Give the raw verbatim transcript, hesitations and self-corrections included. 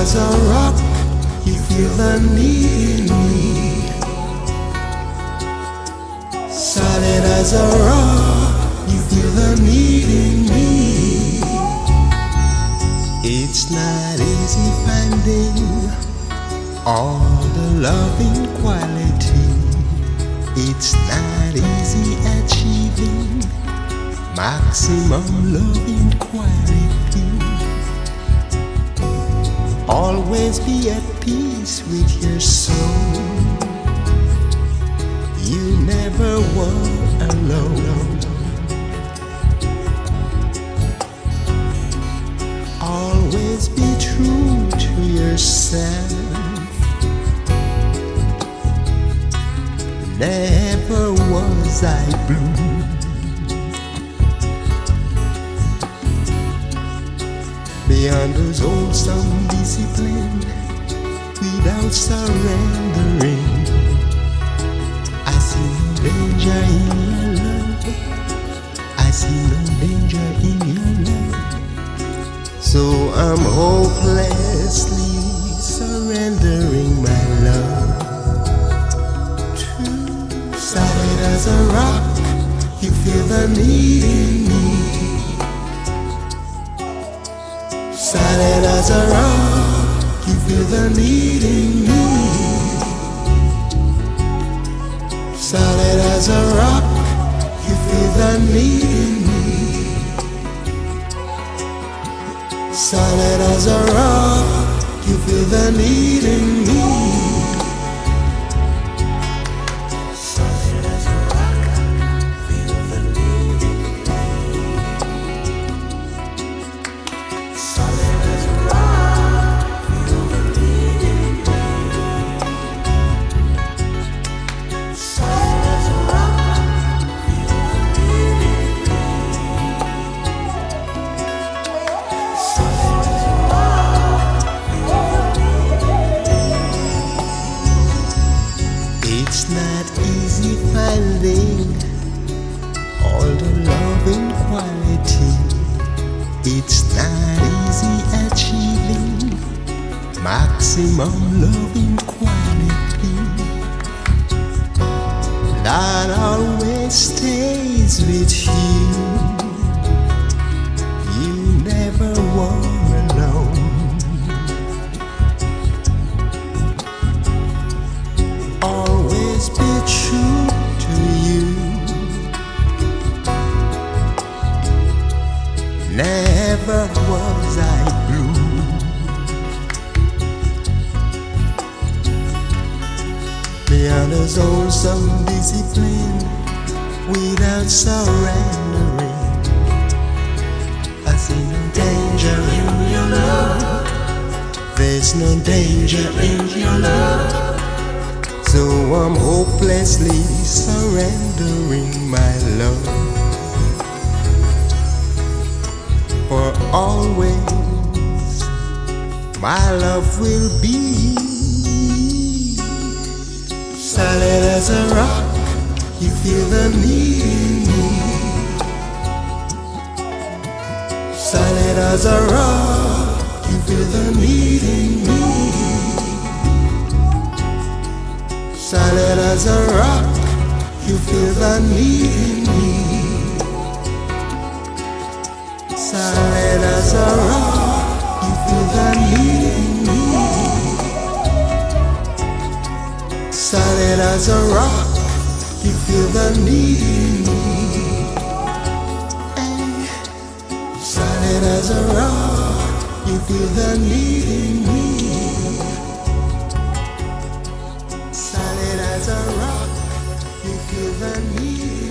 as a rock, you feel the need in me. Solid as a rock, you feel the need in me. It's not easy finding all the loving quality. It's not easy achieving maximum loving quality. Always be at peace with your soul. You never were alone. Always be true to yourself. Never was I blue. Beyond those old some discipline, without surrendering, I see no danger in your love. I see no danger in your love. So I'm hopelessly surrendering my love to solid as a rock. You feel the need in me. Solid as a rock, you feel the need in me. Solid as a rock, you feel the need in me. Solid as a rock, you feel the need in me. Solid as a rock, feel the need in me. Solid as a rock, feel the need in me. Solid as a rock, feel the need in me. Solid as a rock, feel the need in me. It's not easy finding all the loving quality. It's not easy achieving maximum loving quality. That always stays with you. You never were alone. Always be true to you. Never was I blue. Beyond those old some discipline, without surrendering, I see no danger in your love. There's no danger in your love. So I'm hopelessly surrendering my love. For always, my love will be solid as a rock. You feel the need in me. Solid as a rock. You feel the need in me. Solid as a rock. You feel the need in me. Solid as a rock, you feel the need in me. Solid as a rock, you feel the need in me. Hey. Solid as a rock, you feel the need in me. Solid as a rock, you feel the need.